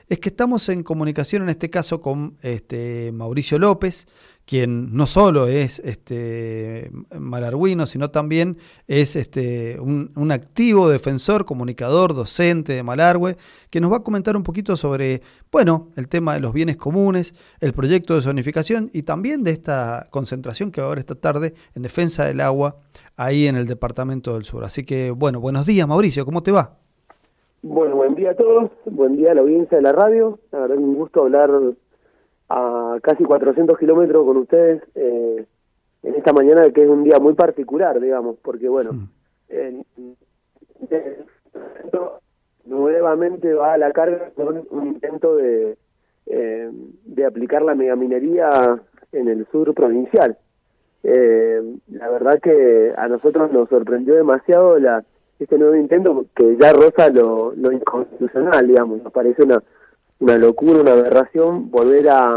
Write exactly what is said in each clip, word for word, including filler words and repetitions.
es que estamos en comunicación en este caso con este, Mauricio López, quien no solo es este, malargüino, sino también es este, un, un activo defensor, comunicador, docente de Malargüe, que nos va a comentar un poquito sobre, bueno, el tema de los bienes comunes, el proyecto de zonificación y también de esta concentración que va a haber esta tarde en defensa del agua ahí en el departamento del sur. Así que, bueno, buenos días, Mauricio, ¿cómo te va? Bueno, buen día a todos, buen día a la audiencia de la radio. La verdad es un gusto hablar a casi cuatrocientos kilómetros con ustedes eh, en esta mañana, que es un día muy particular, digamos, porque bueno, mm. eh, eh, nuevamente va a la carga con un intento de, eh, de aplicar la megaminería en el sur provincial. Eh, la verdad que a nosotros nos sorprendió demasiado la este nuevo intento, que ya roza lo, lo inconstitucional, digamos. Nos parece una, una locura, una aberración volver a,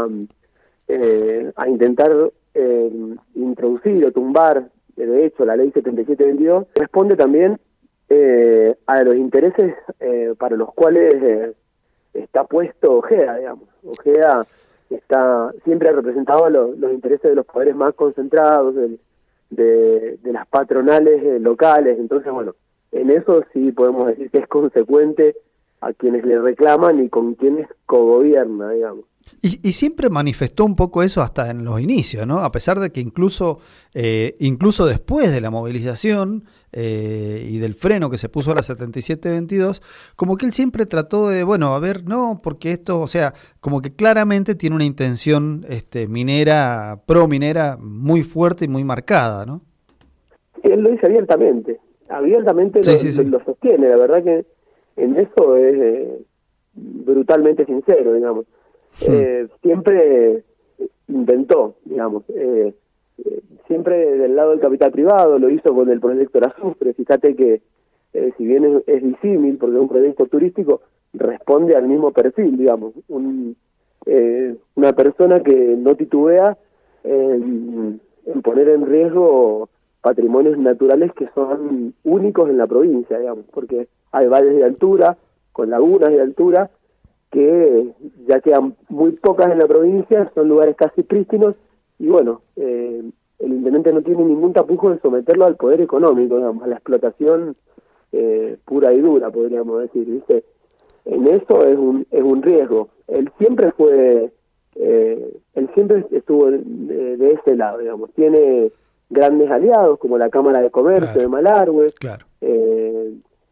eh, a intentar eh, introducir o tumbar, de hecho, la ley setenta y siete veintidós. Responde también eh, a los intereses eh, para los cuales eh, está puesto Ojeda, digamos. Ojeda está siempre ha representado los, los intereses de los poderes más concentrados, de, de, de las patronales eh, locales. Entonces, bueno, en eso sí podemos decir que es consecuente a quienes le reclaman y con quienes cogobierna, digamos. Y, y siempre manifestó un poco eso hasta en los inicios, ¿no? A pesar de que incluso eh, incluso después de la movilización eh, y del freno que se puso a la setenta y siete veintidós, como que él siempre trató de, bueno, a ver, no, porque esto, o sea, como que claramente tiene una intención este, minera, pro minera, muy fuerte y muy marcada, ¿no? Sí, él lo dice abiertamente. abiertamente sí, lo, sí, sí. lo, lo sostiene, la verdad que en eso es eh, brutalmente sincero, digamos. Sí. Eh, siempre intentó, digamos, eh, eh, siempre del lado del capital privado, lo hizo con el proyecto La Azufre. Fíjate que eh, si bien es, es disímil, porque es un proyecto turístico, responde al mismo perfil, digamos, un, eh, una persona que no titubea en, en poner en riesgo patrimonios naturales que son únicos en la provincia, digamos, porque hay valles de altura, con lagunas de altura, que ya quedan muy pocas en la provincia, son lugares casi prístinos, y bueno, eh, el intendente no tiene ningún tapujo en someterlo al poder económico, digamos, a la explotación eh, pura y dura, podríamos decir, ¿viste? En eso es un, es un riesgo. Él siempre fue, eh, él siempre estuvo de, de ese lado, digamos, tiene grandes aliados como la Cámara de Comercio claro, de Malargüe, claro. eh,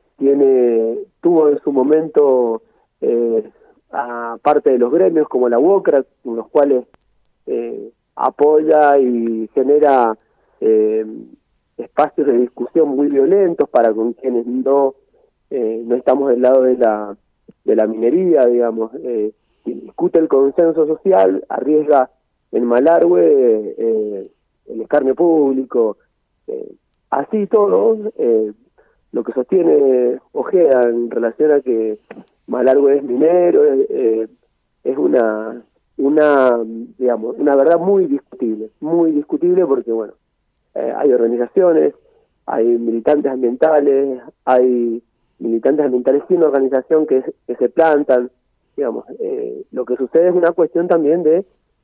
tiene tuvo en su momento eh, a parte de los gremios como la UOCRA, con los cuales eh, apoya y genera eh, espacios de discusión muy violentos para con quienes no eh, no estamos del lado de la de la minería, digamos, eh, quien discute el consenso social arriesga en Malargüe eh, el escarnio público, eh, así todo, eh, lo que sostiene Ojeda en relación a que Malargüe es minero, eh, es una, una, digamos, una verdad muy discutible, muy discutible porque, bueno, eh, hay organizaciones, hay militantes ambientales, hay militantes ambientales sin organización que, que se plantan, digamos, eh, lo que sucede es una cuestión también de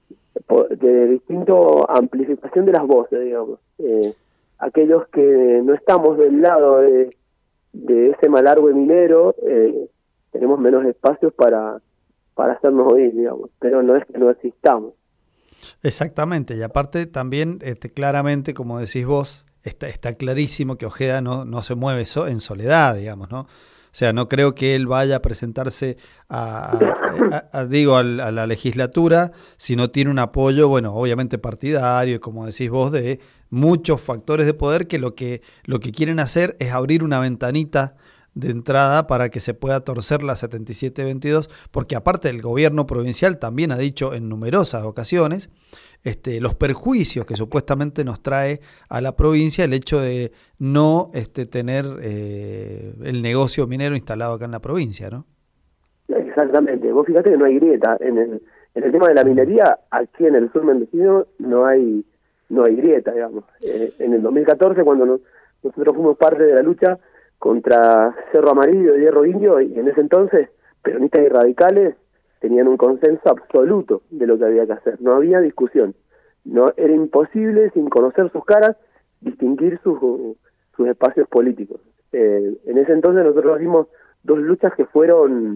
de distinto amplificación de las voces, digamos. Eh, aquellos que no estamos del lado de, de ese Malargüe minero, eh, tenemos menos espacios para, para hacernos oír, digamos, pero no es que no existamos. Exactamente, y aparte también, este, claramente, como decís vos, está, está clarísimo que Ojeda no, no se mueve so, en soledad, digamos, ¿no? O sea, no creo que él vaya a presentarse a, a, a, a digo, a, a la legislatura si no tiene un apoyo, bueno, obviamente partidario y como decís vos, de muchos factores de poder que lo que, lo que quieren hacer es abrir una ventanita de entrada para que se pueda torcer la setenta y siete veintidós, porque aparte el gobierno provincial también ha dicho en numerosas ocasiones este, los perjuicios que supuestamente nos trae a la provincia el hecho de no este, tener eh, el negocio minero instalado acá en la provincia, ¿no? Exactamente. Vos fíjate que no hay grieta. En el, en el tema de la minería, aquí en el sur mendocino no hay no hay grieta, digamos. Eh, en el dos mil catorce, cuando nos, nosotros fuimos parte de la lucha contra Cerro Amarillo y Hierro Indio, y en ese entonces, peronistas y radicales tenían un consenso absoluto de lo que había que hacer, no había discusión, no era imposible, sin conocer sus caras, distinguir sus, sus espacios políticos. Eh, en ese entonces nosotros vimos dos luchas que fueron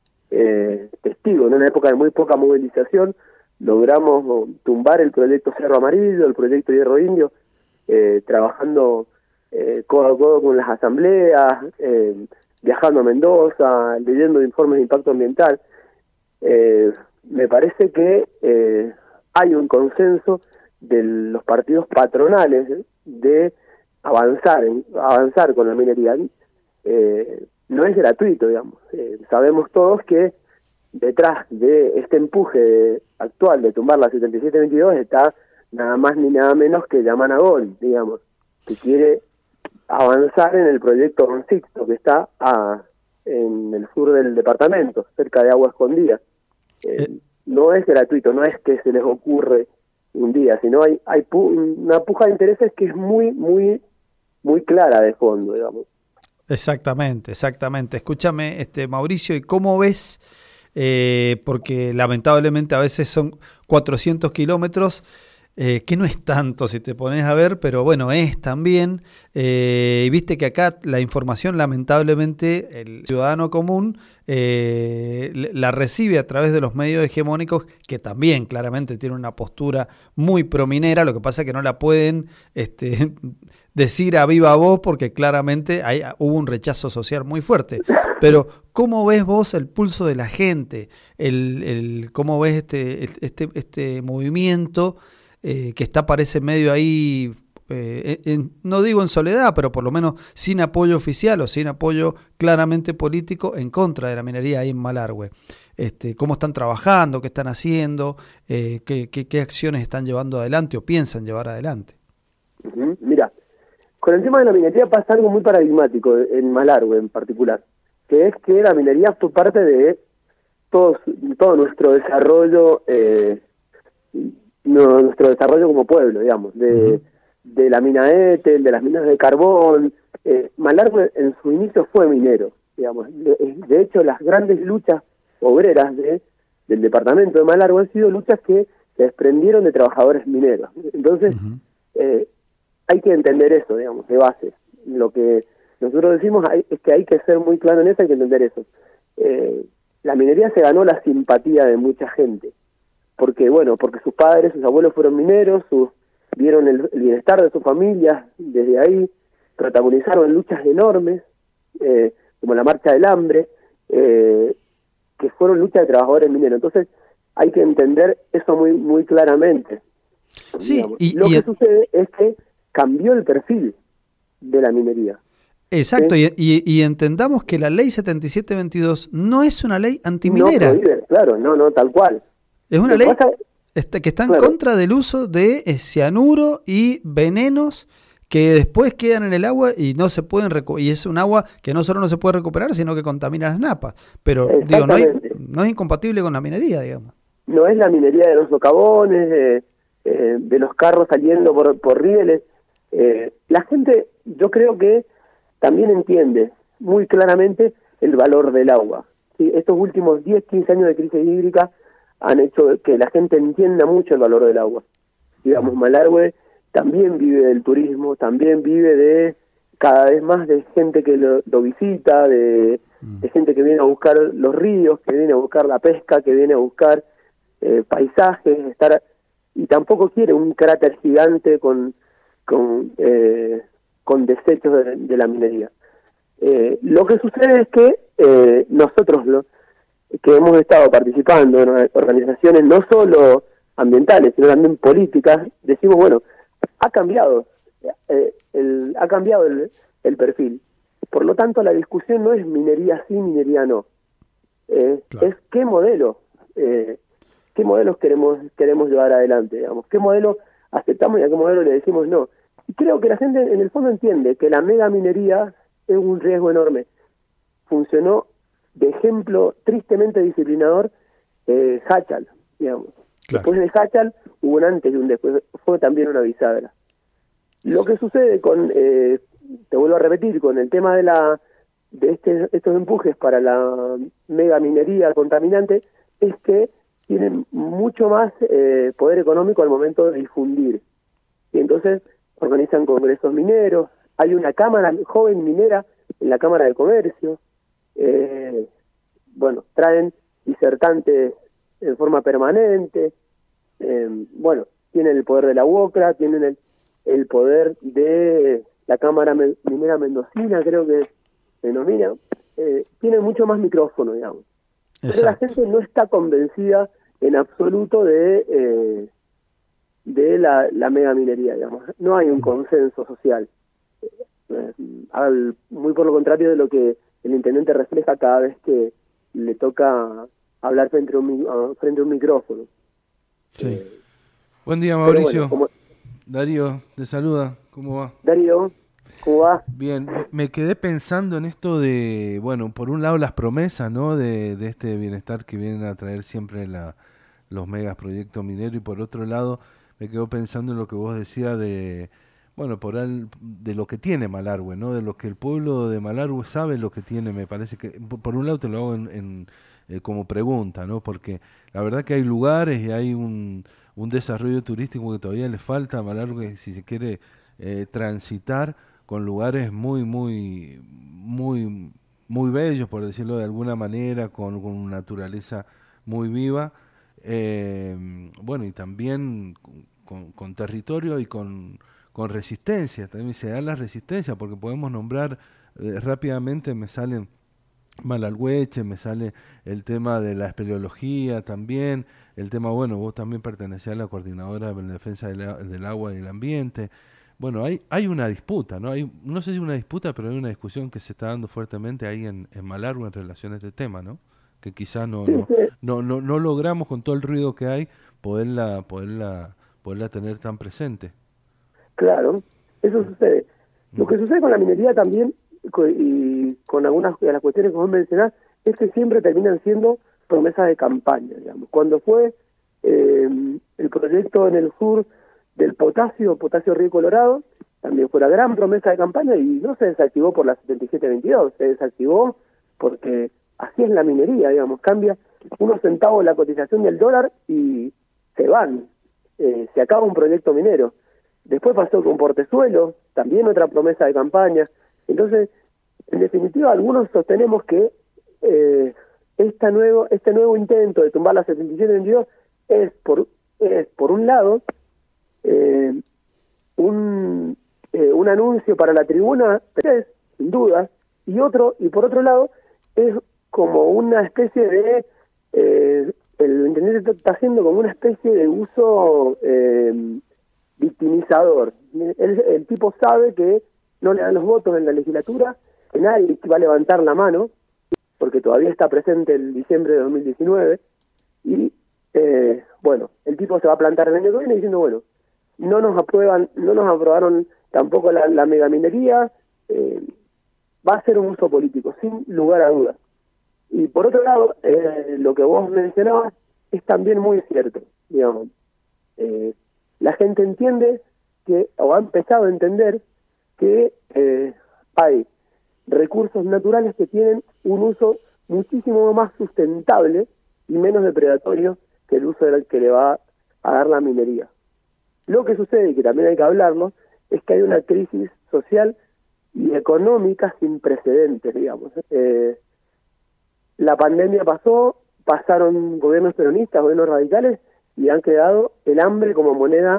eh, testigos, en una época de muy poca movilización, logramos tumbar el proyecto Cerro Amarillo, el proyecto Hierro Indio, eh, trabajando eh, codo a codo con las asambleas, eh, viajando a Mendoza, leyendo informes de impacto ambiental. Eh, me parece que eh, hay un consenso de los partidos patronales de avanzar, en, avanzar con la minería. Eh, no es gratuito, digamos. Eh, sabemos todos que detrás de este empuje actual de tumbar la setenta y siete veintidós está nada más ni nada menos que Yamanagol, digamos, que quiere avanzar en el proyecto Don Sixto, que está a, en el sur del departamento, cerca de Agua Escondida. Eh, eh. No es gratuito, no es que se les ocurre un día, sino hay hay pu una puja de intereses que es muy, muy, muy clara de fondo, digamos. Exactamente, exactamente. Escúchame, este Mauricio, ¿y cómo ves? Eh, porque lamentablemente a veces son cuatrocientos kilómetros, eh, que no es tanto si te pones a ver, pero bueno, es también, eh, y viste que acá la información lamentablemente el ciudadano común eh, la recibe a través de los medios hegemónicos, que también claramente tienen una postura muy prominera, lo que pasa es que no la pueden este, decir a viva voz porque claramente hay, hubo un rechazo social muy fuerte. Pero ¿cómo ves vos el pulso de la gente? El, el, ¿Cómo ves este, este, este movimiento eh, que está, parece medio ahí, eh, en, no digo en soledad, pero por lo menos sin apoyo oficial o sin apoyo claramente político en contra de la minería ahí en Malargüe? Este, ¿Cómo están trabajando? ¿Qué están haciendo? Eh, ¿qué, qué, ¿Qué acciones están llevando adelante o piensan llevar adelante? Uh-huh. Mira, con el tema de la minería pasa algo muy paradigmático en Malargüe en particular, que es que la minería fue parte de todo, todo nuestro desarrollo, eh, no, nuestro desarrollo como pueblo, digamos, de, uh-huh. de la mina Etel, de las minas de carbón. Eh, Malargüe en su inicio fue minero, digamos. De, de hecho, las grandes luchas obreras de, del departamento de Malargüe han sido luchas que se desprendieron de trabajadores mineros. Entonces, uh-huh. eh, hay que entender eso, digamos, de base. Lo que nosotros decimos hay, es que hay que ser muy claro en eso, hay que entender eso. Eh, la minería se ganó la simpatía de mucha gente, porque bueno, porque sus padres, sus abuelos fueron mineros, sus, vieron el, el bienestar de sus familias desde ahí, protagonizaron luchas enormes, eh, como la Marcha del Hambre, eh, que fueron luchas de trabajadores mineros. Entonces hay que entender eso muy muy claramente. Sí, y, Lo y que el... sucede es que cambió el perfil de la minería. Exacto, ¿sí? y, y, y entendamos que la ley setenta y siete veintidós no es una ley antiminera. No prohíbe, claro, no, no, tal cual. Es una Lo ley pasa... este, que está en claro. contra del uso de cianuro y venenos que después quedan en el agua y no se pueden recu- y es un agua que no solo no se puede recuperar, sino que contamina las napas. Pero digo, no, hay, no es incompatible con la minería, digamos. No es la minería de los socavones, de, eh, de los carros saliendo por, por rieles. Eh, la gente, yo creo que también entiende muy claramente el valor del agua. ¿Sí? Estos últimos diez, quince años de crisis hídrica han hecho que la gente entienda mucho el valor del agua. Digamos, Malargüe también vive del turismo, también vive de cada vez más de gente que lo, lo visita, de, de gente que viene a buscar los ríos, que viene a buscar la pesca, que viene a buscar eh, paisajes, estar y tampoco quiere un cráter gigante con con eh, con desechos de, de la minería. Eh, lo que sucede es que eh, nosotros lo, que hemos estado participando en organizaciones no solo ambientales, sino también políticas, decimos, bueno, ha cambiado, eh, el, ha cambiado el, el perfil. Por lo tanto, la discusión no es minería sí, minería no. Eh, claro. Es qué modelo, eh, qué modelos queremos queremos llevar adelante, digamos, qué modelo aceptamos y a qué modelo le decimos no. Y creo que la gente en el fondo entiende que la mega minería es un riesgo enorme. Funcionó de ejemplo tristemente disciplinador eh, Hachal, digamos. Claro. Después de Hachal hubo un antes y un después, fue también una bisagra. Lo sí. que sucede con, eh, te vuelvo a repetir, con el tema de la de este, estos empujes para la mega minería contaminante, es que tienen mucho más eh, poder económico al momento de difundir. Y entonces organizan congresos mineros, hay una cámara joven minera en la Cámara de Comercio, eh, bueno, traen disertantes en forma permanente, eh, bueno, tienen el poder de la UOCRA, tienen el, el poder de la Cámara Minera Mendocina, creo que se denomina, eh, tienen mucho más micrófono, digamos. Exacto. Pero la gente no está convencida en absoluto de eh, de la, la megaminería, digamos. No hay un consenso social. Eh, al, muy por lo contrario de lo que el intendente refleja cada vez que le toca hablar frente a un, frente a un micrófono. Sí. Eh, Buen día, Mauricio. Bueno, como... Darío, te saluda. ¿Cómo va? Darío, ¿cómo va? Bien, me quedé pensando en esto de, bueno, por un lado las promesas, ¿no? De, de este bienestar que vienen a traer siempre la, los megas proyectos mineros, y por otro lado me quedo pensando en lo que vos decías de, bueno, por al, de lo que tiene Malargüe, ¿no? De lo que el pueblo de Malargüe sabe lo que tiene. Me parece que, por un lado te lo hago en, en eh, como pregunta, ¿no? Porque la verdad que hay lugares y hay un, un desarrollo turístico que todavía le falta a Malargüe, si se quiere eh, transitar con lugares muy, muy, muy, muy bellos, por decirlo de alguna manera, con, con naturaleza muy viva. Eh, bueno, y también con, con territorio y con, con resistencia, también se da la resistencia, porque podemos nombrar eh, rápidamente, me salen Malargüeche, me sale el tema de la espeleología también, el tema, bueno, vos también pertenecés a la coordinadora de la defensa del, del agua y el ambiente. Bueno, hay hay una disputa, ¿no? Hay, no sé si una disputa, pero hay una discusión que se está dando fuertemente ahí en, en Malargüe en relación a este tema, ¿no? Que quizás no, no, no, no, no logramos con todo el ruido que hay poderla, poderla, poderla tener tan presente. Claro, eso sucede. Lo que sucede con la minería también, y con algunas de las cuestiones que vos mencionás, es que siempre terminan siendo promesas de campaña, digamos. Cuando fue eh, el proyecto en el sur del potasio, potasio Río Colorado, también fue la gran promesa de campaña y no se desactivó por la setenta y siete veintidós, se desactivó porque así es la minería, digamos, cambia unos centavos la cotización del dólar y se van, eh, se acaba un proyecto minero. Después pasó con Portezuelo, también otra promesa de campaña. Entonces, en definitiva, algunos sostenemos que eh, esta nuevo, este nuevo intento de tumbar la setenta y siete veintidós es por, es, por un lado, eh, un, eh, un anuncio para la tribuna, tres, sin duda, y otro, y por otro lado, es como una especie de, eh, el intendente está haciendo como una especie de uso eh, victimizador. El, el tipo sabe que no le dan los votos en la legislatura, que nadie va a levantar la mano, porque todavía está presente el diciembre de dos mil diecinueve, y eh, bueno, el tipo se va a plantar el año que viene diciendo, bueno, no nos aprueban, no nos aprobaron tampoco la, la megaminería, eh, va a ser un uso político, sin lugar a dudas. Y por otro lado, eh, lo que vos mencionabas es también muy cierto, digamos. Eh, la gente entiende que, o ha empezado a entender, que eh, hay recursos naturales que tienen un uso muchísimo más sustentable y menos depredatorio que el uso del que le va a dar la minería. Lo que sucede, y que también hay que hablarlo, es que hay una crisis social y económica sin precedentes, digamos. Eh, la pandemia pasó, pasaron gobiernos peronistas, gobiernos radicales, y han creado el hambre como moneda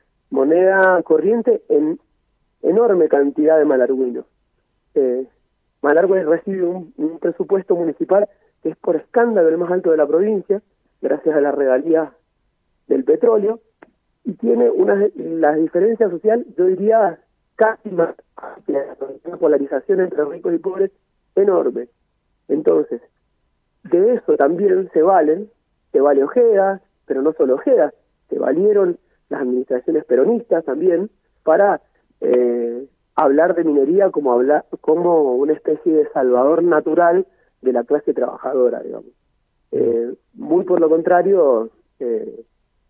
moneda corriente en enorme cantidad de malargüinos. Eh, Malargüe recibe un, un presupuesto municipal que es por escándalo el más alto de la provincia, gracias a las regalías del petróleo, y tiene una, la diferencia social, yo diría, casi más, una polarización entre ricos y pobres enorme. Entonces, de eso también se valen, se vale Ojeda, pero no solo Ojeda, se valieron las administraciones peronistas también para eh, hablar de minería como hablar como una especie de salvador natural de la clase trabajadora, digamos. Eh, muy por lo contrario, eh,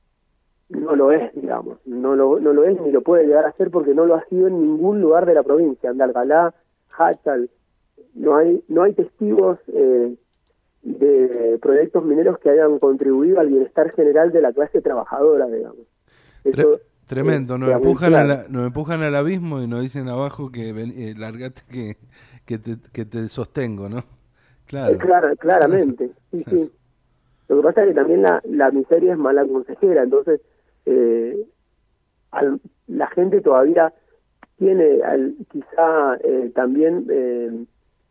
no lo es, digamos, no lo, no lo es ni lo puede llegar a ser porque no lo ha sido en ningún lugar de la provincia. Andalgalá, Hachal, no hay, no hay testigos eh, de proyectos mineros que hayan contribuido al bienestar general de la clase trabajadora, digamos. Eso, Tremendo, eh, nos empujan, a la, nos empujan al abismo y nos dicen abajo que ven, eh, largate que, que, te, que te sostengo, ¿no? Claro. Eh, claro, claramente, sí, sí. Lo que pasa es que también la, la miseria es mala consejera, entonces eh, al, la gente todavía tiene al, quizá eh, también, eh,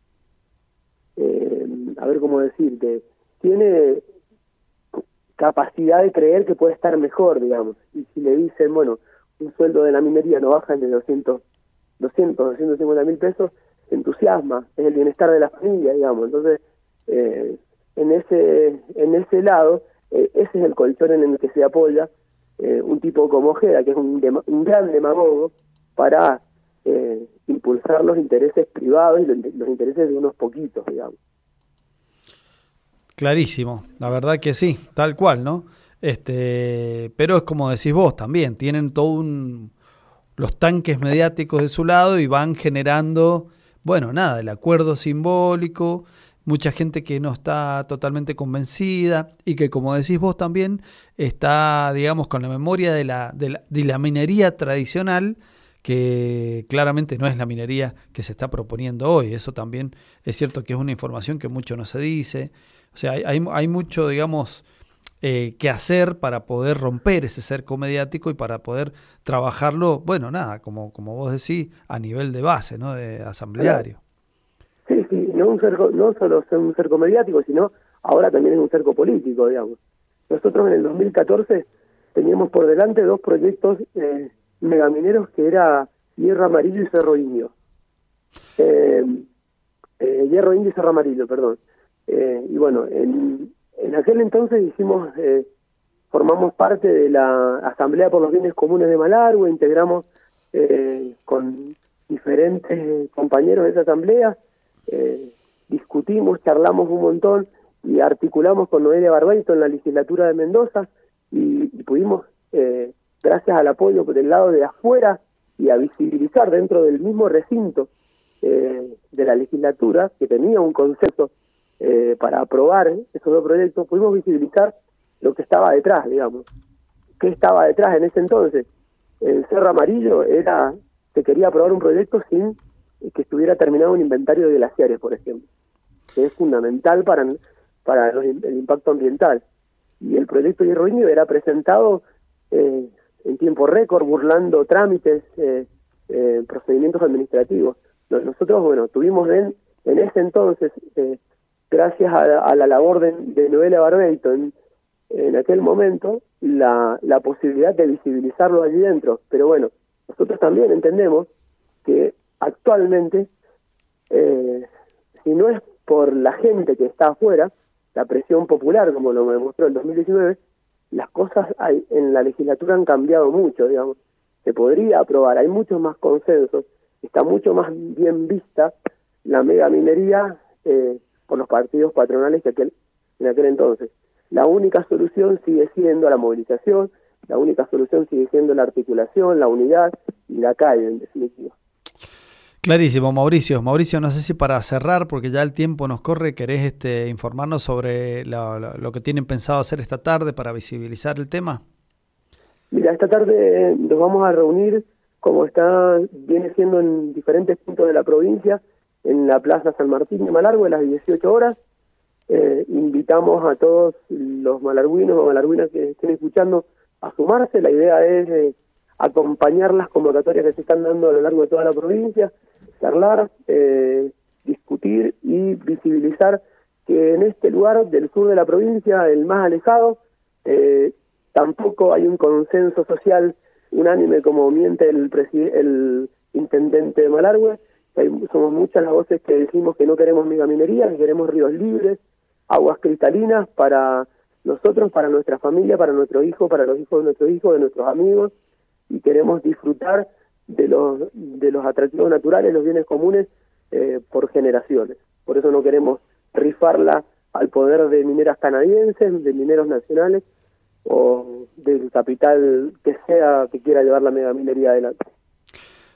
eh, a ver cómo decirte, tiene capacidad de creer que puede estar mejor, digamos, y si le dicen, bueno, un sueldo de la minería no baja de doscientos, doscientos, doscientos cincuenta mil pesos, se entusiasma, es el bienestar de la familia, digamos, entonces eh, en ese en ese lado, eh, ese es el colchón en el que se apoya eh, un tipo como Ojeda, que es un, dema, un gran demagogo, para eh, impulsar los intereses privados y los, los intereses de unos poquitos, digamos. Clarísimo, la verdad que sí, tal cual, ¿no? Este, pero es como decís vos también, tienen todo un, los tanques mediáticos de su lado y van generando, bueno, nada, el acuerdo simbólico, mucha gente que no está totalmente convencida y que, como decís vos también, está, digamos, con la memoria de la, de la, de la minería tradicional, que claramente no es la minería que se está proponiendo hoy. Eso también es cierto que es una información que mucho no se dice. O sea, hay, hay, hay mucho, digamos, eh, que hacer para poder romper ese cerco mediático y para poder trabajarlo, bueno, nada, como, como vos decís, a nivel de base, ¿no? De asambleario. Sí, sí, no, un cerco, no solo es un cerco mediático, sino ahora también es un cerco político, digamos. Nosotros en el dos mil catorce teníamos por delante dos proyectos eh, megamineros que era Hierro Amarillo y Cerro Indio. Eh, eh, Hierro Indio y Cerro Amarillo, perdón. Eh, y bueno, en, en aquel entonces hicimos, eh, formamos parte de la Asamblea por los Bienes Comunes de Malargüe, integramos eh, con diferentes compañeros de esa asamblea, eh, discutimos, charlamos un montón y articulamos con Noelia Barbeito en la legislatura de Mendoza y, y pudimos, eh, gracias al apoyo del lado de afuera y a visibilizar dentro del mismo recinto eh, de la legislatura, que tenía un concepto Eh, para aprobar esos dos proyectos, pudimos visibilizar lo que estaba detrás, digamos. ¿Qué estaba detrás en ese entonces? El Cerro Amarillo era, se quería aprobar un proyecto sin que estuviera terminado un inventario de glaciares, por ejemplo, que es fundamental para, para los, el impacto ambiental. Y el proyecto Hierro Indio era presentado eh, en tiempo récord, burlando trámites, eh, eh, procedimientos administrativos. Nosotros, bueno, tuvimos en, en ese entonces... Eh, gracias a, a la labor de, de Noelia Barbeito en, en aquel momento, la, la posibilidad de visibilizarlo allí dentro. Pero bueno, nosotros también entendemos que actualmente, eh, si no es por la gente que está afuera, la presión popular, como lo demostró el dos mil diecinueve, las cosas hay, en la legislatura han cambiado mucho, digamos. Se podría aprobar, hay muchos más consensos, está mucho más bien vista la megaminería eh, por los partidos patronales que aquel, en aquel entonces. La única solución sigue siendo la movilización, la única solución sigue siendo la articulación, la unidad y la calle, en definitiva. Clarísimo, Mauricio. Mauricio, no sé si para cerrar, porque ya el tiempo nos corre, querés este, informarnos sobre la, la, lo que tienen pensado hacer esta tarde para visibilizar el tema. Mira, esta tarde nos vamos a reunir, como está viene siendo en diferentes puntos de la provincia, en la Plaza San Martín de Malargüe a las dieciocho horas. Eh, invitamos a todos los malargüinos o malargüinas que estén escuchando a sumarse. La idea es eh, acompañar las convocatorias que se están dando a lo largo de toda la provincia, charlar, eh, discutir y visibilizar que en este lugar del sur de la provincia, el más alejado, eh, tampoco hay un consenso social unánime como miente el, el intendente de Malargüe. Hay, somos muchas las voces que decimos que no queremos megaminería, que queremos ríos libres, aguas cristalinas para nosotros, para nuestra familia, para nuestro hijo, para los hijos de nuestros hijos, de nuestros amigos, y queremos disfrutar de los de los atractivos naturales, los bienes comunes, eh, por generaciones. Por eso no queremos rifarla al poder de mineras canadienses, de mineros nacionales o del capital que sea que quiera llevar la megaminería adelante.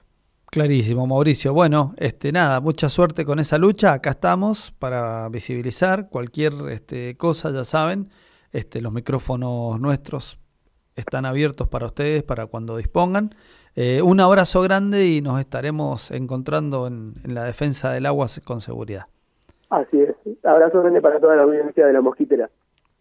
Clarísimo, Mauricio. Bueno, este, nada, mucha suerte con esa lucha. Acá estamos para visibilizar cualquier este, cosa, ya saben. Este, los micrófonos nuestros están abiertos para ustedes, para cuando dispongan. Eh, un abrazo grande y nos estaremos encontrando en, en la defensa del agua con seguridad. Así es. Abrazo grande para toda la audiencia de La Mosquitera.